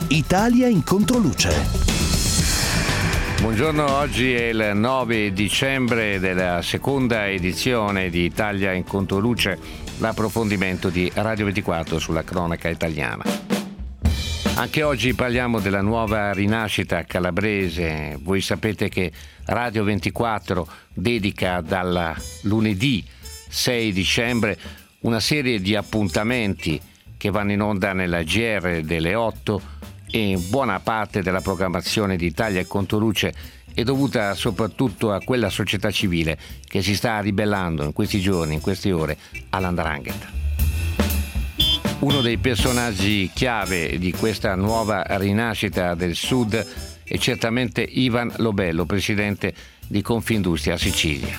Italia in controluce. Buongiorno, oggi è il 9 dicembre della seconda edizione di Italia in controluce, l'approfondimento di Radio 24 sulla cronaca italiana. Anche oggi parliamo della nuova rinascita calabrese. Voi sapete che Radio 24 dedica dal lunedì 6 dicembre una serie di appuntamenti che vanno in onda nella GR delle 8 e buona parte della programmazione di Italia in controluce è dovuta soprattutto a quella società civile che si sta ribellando in questi giorni, in queste ore, all''ndrangheta. Uno dei personaggi chiave di questa nuova rinascita del Sud è certamente Ivan Lobello, presidente di Confindustria Sicilia.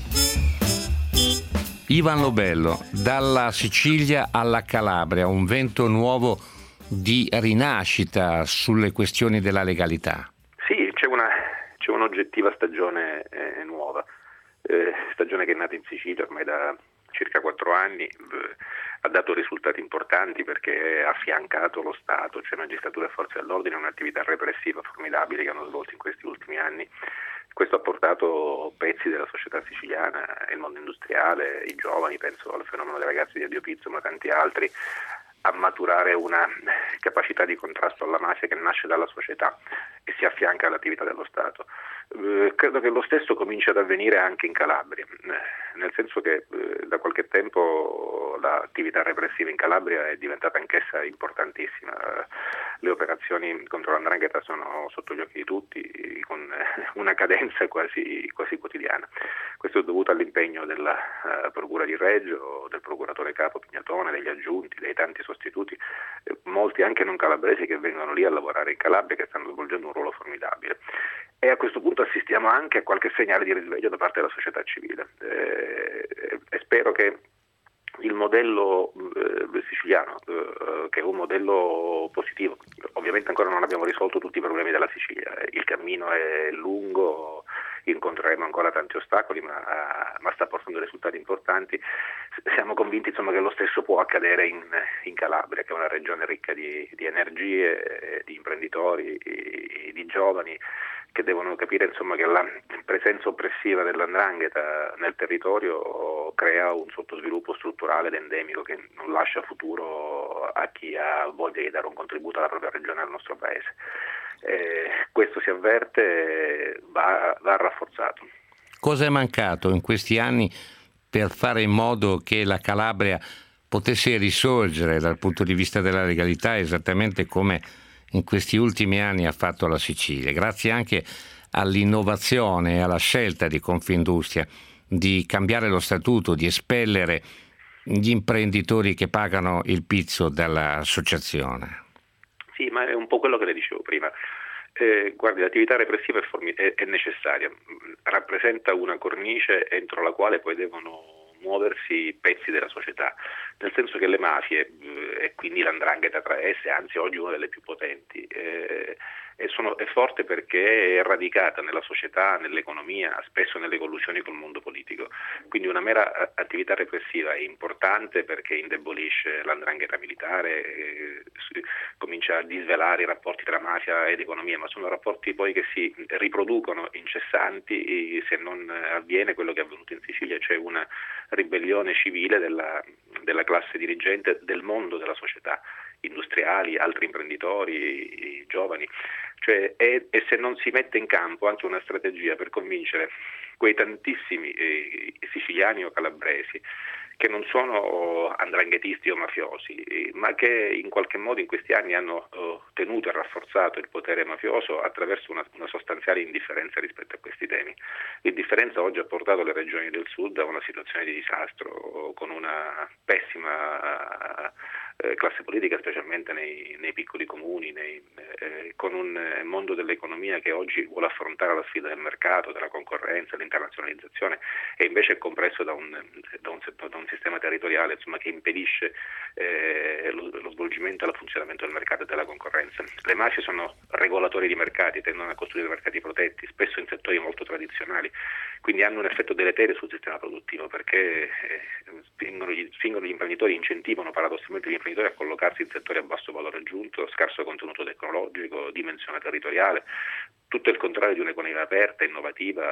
Ivan Lobello, dalla Sicilia alla Calabria, un vento nuovo di rinascita sulle questioni della legalità. Sì, c'è un'oggettiva stagione nuova, stagione che è nata in Sicilia ormai da circa 4 anni, ha dato risultati importanti perché ha affiancato lo Stato, cioè magistratura e forze dell'ordine, un'attività repressiva formidabile che hanno svolto in questi ultimi anni. Questo ha portato pezzi della società siciliana, il mondo industriale, i giovani, penso al fenomeno dei ragazzi di Adio Pizzo, ma tanti altri, a maturare una capacità di contrasto alla mafia che nasce dalla società e si affianca all'attività dello Stato. Credo che lo stesso cominci ad avvenire anche in Calabria, nel senso che da qualche tempo l'attività repressiva in Calabria è diventata anch'essa importantissima. Le operazioni contro l''ndrangheta sono sotto gli occhi di tutti, con una cadenza quasi quotidiana. Questo è dovuto all'impegno della Procura di Reggio, del procuratore capo Pignatone, degli aggiunti, dei tanti sostituti, molti anche non calabresi che vengono lì a lavorare in Calabria, che stanno svolgendo un ruolo formidabile. E a questo punto assistiamo anche a qualche segnale di risveglio da parte della società civile e spero che il modello siciliano, che è un modello positivo, ovviamente ancora non abbiamo risolto tutti i problemi della Sicilia, il cammino è lungo, incontreremo ancora tanti ostacoli, ma sta portando risultati importanti. Siamo convinti insomma che lo stesso può accadere in Calabria, che è una regione ricca di energie, di imprenditori, di giovani, che devono capire insomma che la presenza oppressiva dell''ndrangheta nel territorio crea un sottosviluppo strutturale ed endemico che non lascia futuro a chi ha voglia di dare un contributo alla propria regione e al nostro paese. Questo si avverte, va rafforzato. Cosa è mancato in questi anni per fare in modo che la Calabria potesse risorgere dal punto di vista della legalità, esattamente come in questi ultimi anni ha fatto la Sicilia, grazie anche all'innovazione e alla scelta di Confindustria di cambiare lo statuto, di espellere gli imprenditori che pagano il pizzo dall'associazione? Sì, ma è un po' quello che le dicevo prima. Guardi, l'attività repressiva è necessaria, rappresenta una cornice entro la quale poi devono muoversi pezzi della società, nel senso che le mafie e quindi l''ndrangheta tra esse, anzi oggi una delle più potenti, è forte perché è radicata nella società, nell'economia, spesso nelle collusioni col mondo politico. Quindi una mera attività repressiva è importante perché indebolisce l''ndrangheta militare, comincia a disvelare i rapporti tra mafia ed economia, ma sono rapporti poi che si riproducono incessanti se non avviene quello che è avvenuto in Sicilia, cioè una ribellione civile della classe dirigente del mondo della società, industriali, altri imprenditori, giovani, cioè e se non si mette in campo anche una strategia per convincere quei tantissimi siciliani o calabresi che non sono 'ndranghetisti o mafiosi, ma che in qualche modo in questi anni hanno tenuto e rafforzato il potere mafioso attraverso una sostanziale indifferenza rispetto a questi temi. L'indifferenza oggi ha portato le regioni del Sud a una situazione di disastro, con una pessima classe politica, specialmente nei piccoli comuni, con un mondo dell'economia che oggi vuole affrontare la sfida del mercato, della concorrenza, l'internazionalizzazione, e invece è compresso da un sistema territoriale insomma, che impedisce lo svolgimento e il funzionamento del mercato e della concorrenza. Le mafie sono regolatori di mercati, tendono a costruire mercati protetti, spesso in settori molto tradizionali, quindi hanno un effetto deleterio sul sistema produttivo perché spingono gli imprenditori, incentivano paradossalmente gli imprenditori imprenditori a collocarsi in settori a basso valore aggiunto, scarso contenuto tecnologico, dimensione territoriale, tutto il contrario di un'economia aperta, innovativa,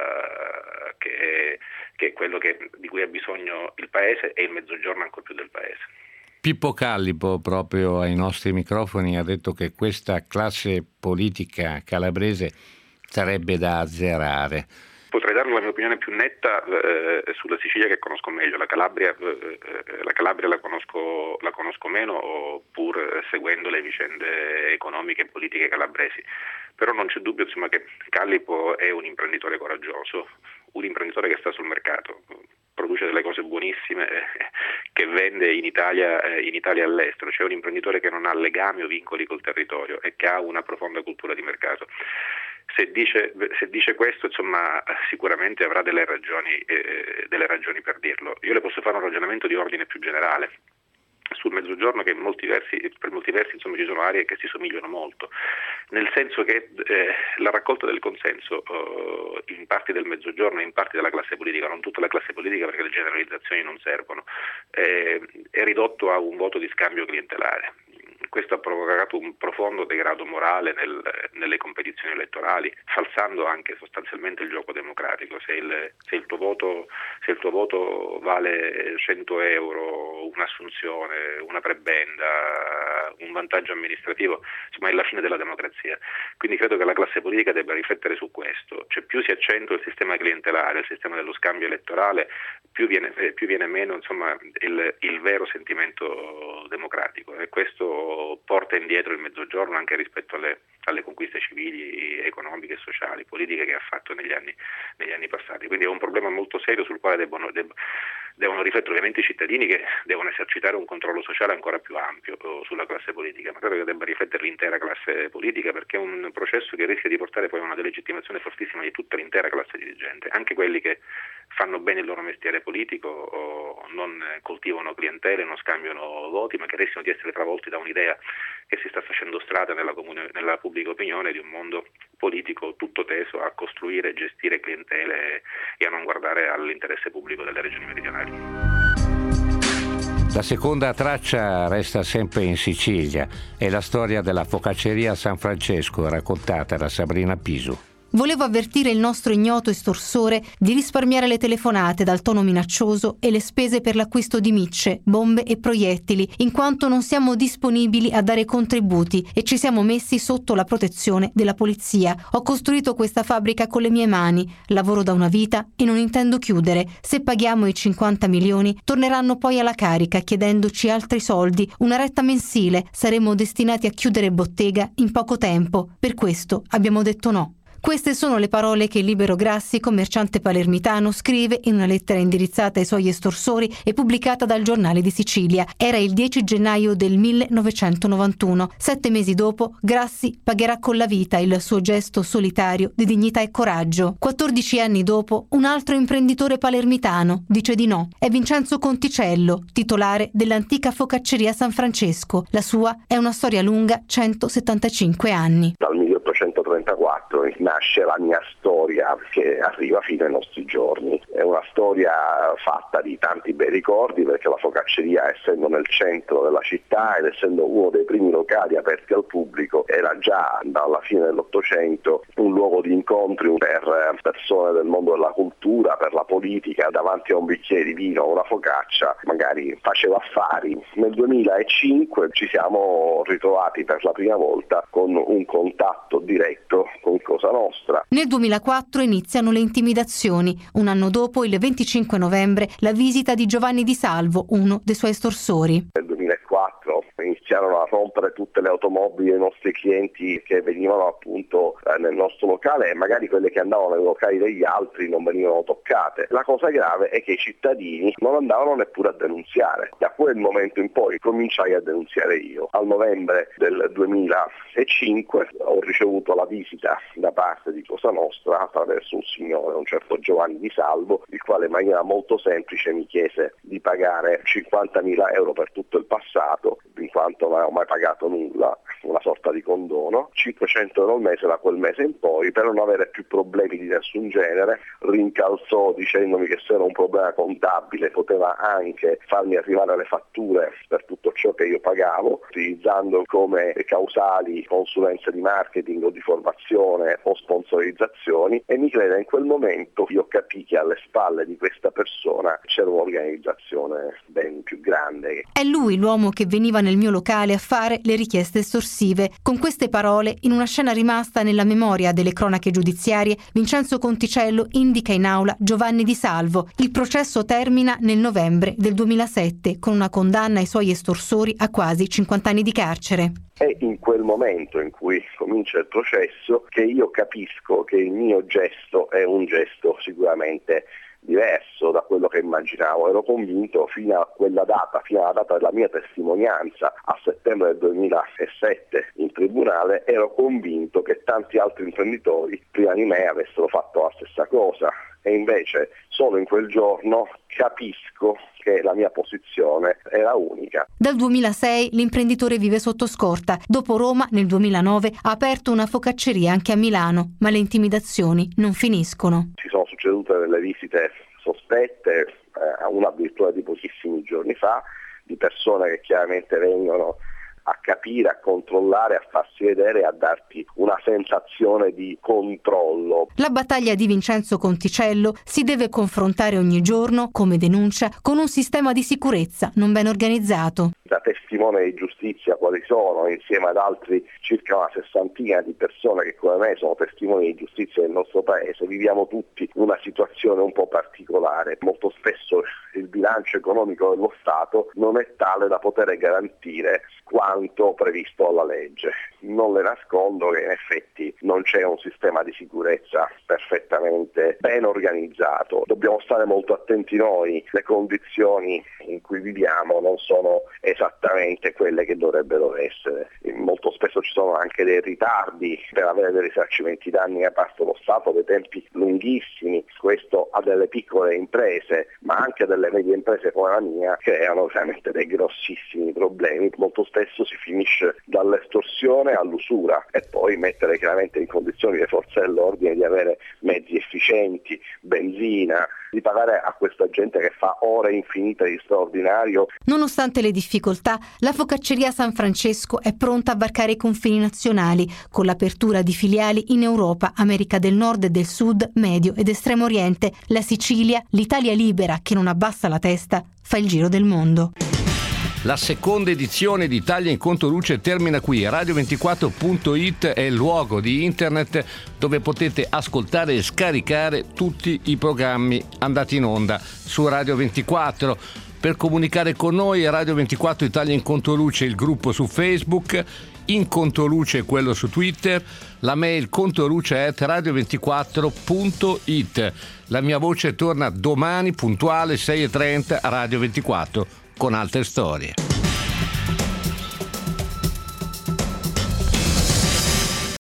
che è quello di cui ha bisogno il Paese e il Mezzogiorno ancor più del Paese. Pippo Callipo, proprio ai nostri microfoni, ha detto che questa classe politica calabrese sarebbe da azzerare. Potrei dare la mia opinione più netta sulla Sicilia, che conosco meglio. La Calabria la conosco meno, pur seguendo le vicende economiche e politiche calabresi. Però non c'è dubbio, insomma, che Callipo è un imprenditore coraggioso, un imprenditore che sta sul mercato, produce delle cose buonissime che vende in Italia e all'estero. C'è un imprenditore che non ha legami o vincoli col territorio e che ha una profonda cultura di mercato. Se dice questo, insomma, sicuramente avrà delle ragioni per dirlo. Io le posso fare un ragionamento di ordine più generale sul Mezzogiorno, che per molti versi insomma ci sono aree che si somigliano molto, nel senso che la raccolta del consenso in parti del Mezzogiorno e in parti della classe politica, non tutta la classe politica perché le generalizzazioni non servono, è ridotto a un voto di scambio clientelare. Questo ha provocato un profondo degrado morale nelle competizioni elettorali, falsando anche sostanzialmente il gioco democratico. Se il tuo voto vale 100 euro, un'assunzione, una prebenda, un vantaggio amministrativo, insomma è la fine della democrazia. Quindi credo che la classe politica debba riflettere su questo. Cioè, più si accentua il sistema clientelare, il sistema dello scambio elettorale, più viene meno, insomma, il vero sentimento democratico, e questo porta indietro il Mezzogiorno anche rispetto alle conquiste civili, economiche, sociali, politiche che ha fatto negli anni passati. Quindi è un problema molto serio sul quale devono riflettere ovviamente i cittadini, che devono esercitare un controllo sociale ancora più ampio sulla classe politica, ma credo che debba riflettere l'intera classe politica, perché è un processo che rischia di portare poi a una delegittimazione fortissima di tutta l'intera classe dirigente, anche quelli che fanno bene il loro mestiere politico o non coltivano clientele, non scambiano voti, ma che rischiano di essere travolti da un'idea che si sta facendo strada nella pubblica opinione di un mondo politico tutto teso a costruire e gestire clientele e a non guardare all'interesse pubblico delle regioni meridionali. La seconda traccia resta sempre in Sicilia, è la storia della focacceria San Francesco, raccontata da Sabrina Pisu. Volevo avvertire il nostro ignoto estorsore di risparmiare le telefonate dal tono minaccioso e le spese per l'acquisto di micce, bombe e proiettili, in quanto non siamo disponibili a dare contributi e ci siamo messi sotto la protezione della polizia. Ho costruito questa fabbrica con le mie mani, lavoro da una vita e non intendo chiudere. Se paghiamo i 50 milioni, torneranno poi alla carica chiedendoci altri soldi, una retta mensile. Saremo destinati a chiudere bottega in poco tempo. Per questo abbiamo detto no. Queste sono le parole che Libero Grassi, commerciante palermitano, scrive in una lettera indirizzata ai suoi estorsori e pubblicata dal Giornale di Sicilia. Era il 10 gennaio del 1991. 7 mesi dopo, Grassi pagherà con la vita il suo gesto solitario di dignità e coraggio. 14 anni dopo, un altro imprenditore palermitano dice di no. È Vincenzo Conticello, titolare dell'antica focacceria San Francesco. La sua è una storia lunga, 175 anni. Dal 1834 nasce la mia storia che arriva fino ai nostri giorni. È una storia fatta di tanti bei ricordi, perché la focacceria, essendo nel centro della città ed essendo uno dei primi locali aperti al pubblico, era già dalla fine dell'Ottocento un luogo di incontri per persone del mondo della cultura, per la politica. Davanti a un bicchiere di vino o una focaccia magari faceva affari. Nel 2005 ci siamo ritrovati per la prima volta con un contatto diretto con Cosa Nostra. Nel 2004 iniziano le intimidazioni. Un anno dopo, il 25 novembre, la visita di Giovanni Di Salvo, uno dei suoi estorsori. Nel 2004 iniziarono a rompere tutte le automobili dei nostri clienti che venivano appunto nel nostro locale, e magari quelle che andavano nei locali degli altri non venivano toccate. La cosa grave è che i cittadini non andavano neppure a denunziare. Da quel momento in poi cominciai a denunziare io. Al novembre del 2005 ho ricevuto la visita da parte di Cosa Nostra attraverso un signore, un certo Giovanni Di Salvo, il quale in maniera molto semplice mi chiese di pagare 50.000 euro per tutto il passato, in quanto non avevo mai pagato nulla. una sorta di condono, 500 euro al mese da quel mese in poi, per non avere più problemi di nessun genere. Rincalzò dicendomi che se era un problema contabile poteva anche farmi arrivare le fatture per tutto ciò che io pagavo, utilizzando come causali consulenze di marketing o di formazione o sponsorizzazioni, e mi creda, in quel momento io capii che alle spalle di questa persona c'era un'organizzazione ben più grande. È lui l'uomo che veniva nel mio locale a fare le richieste estorsive. Con queste parole, in una scena rimasta nella memoria delle cronache giudiziarie, Vincenzo Conticello indica in aula Giovanni Di Salvo. Il processo termina nel novembre del 2007 con una condanna ai suoi estorsori a quasi 50 anni di carcere. È in quel momento in cui comincia il processo che io capisco che il mio gesto è un gesto sicuramente diverso da quello che immaginavo. Ero convinto fino a quella data, fino alla data della mia testimonianza a settembre del 2007 in tribunale, ero convinto che tanti altri imprenditori prima di me avessero fatto la stessa cosa, e invece solo in quel giorno capisco che la mia posizione era unica. Dal 2006 l'imprenditore vive sotto scorta. Dopo Roma, nel 2009, ha aperto una focacceria anche a Milano, ma le intimidazioni non finiscono. Ci sono succedute delle visite sospette, una addirittura di pochissimi giorni fa, di persone che chiaramente vengono a capire, a controllare, a farsi vedere e a darti una sensazione di controllo. La battaglia di Vincenzo Conticello si deve confrontare ogni giorno, come denuncia, con un sistema di sicurezza non ben organizzato. Da testimone di giustizia quali sono, insieme ad altri circa una sessantina di persone che come me sono testimoni di giustizia del nostro paese, viviamo tutti una situazione un po' particolare. Molto spesso il bilancio economico dello Stato non è tale da poter garantire quanto previsto dalla legge. Non le nascondo che in effetti non c'è un sistema di sicurezza perfettamente ben organizzato. Dobbiamo stare molto attenti noi, le condizioni in cui viviamo non sono esattamente quelle che dovrebbero essere. Molto spesso ci sono anche dei ritardi per avere dei risarcimenti danni da parte dello Stato, dei tempi lunghissimi. Questo a delle piccole imprese, ma anche a delle medie imprese come la mia, creano veramente dei grossissimi problemi. Molto spesso si finisce dall'estorsione all'usura, e poi mettere chiaramente in condizioni le forze dell'ordine di avere mezzi efficienti, benzina, di pagare a questa gente che fa ore infinite di straordinario. Nonostante le difficoltà, la Focacceria San Francesco è pronta a varcare i confini nazionali, con l'apertura di filiali in Europa, America del Nord e del Sud, Medio ed Estremo Oriente, la Sicilia, l'Italia libera, che non abbassa la testa, fa il giro del mondo. La seconda edizione di Italia in Controluce termina qui. Radio24.it è il luogo di internet dove potete ascoltare e scaricare tutti i programmi andati in onda su Radio 24. Per comunicare con noi, Radio 24 Italia in Controluce, il gruppo su Facebook, in Controluce quello su Twitter, la mail controluce@radio24.it. La mia voce torna domani puntuale 6:30 a Radio 24 con altre storie.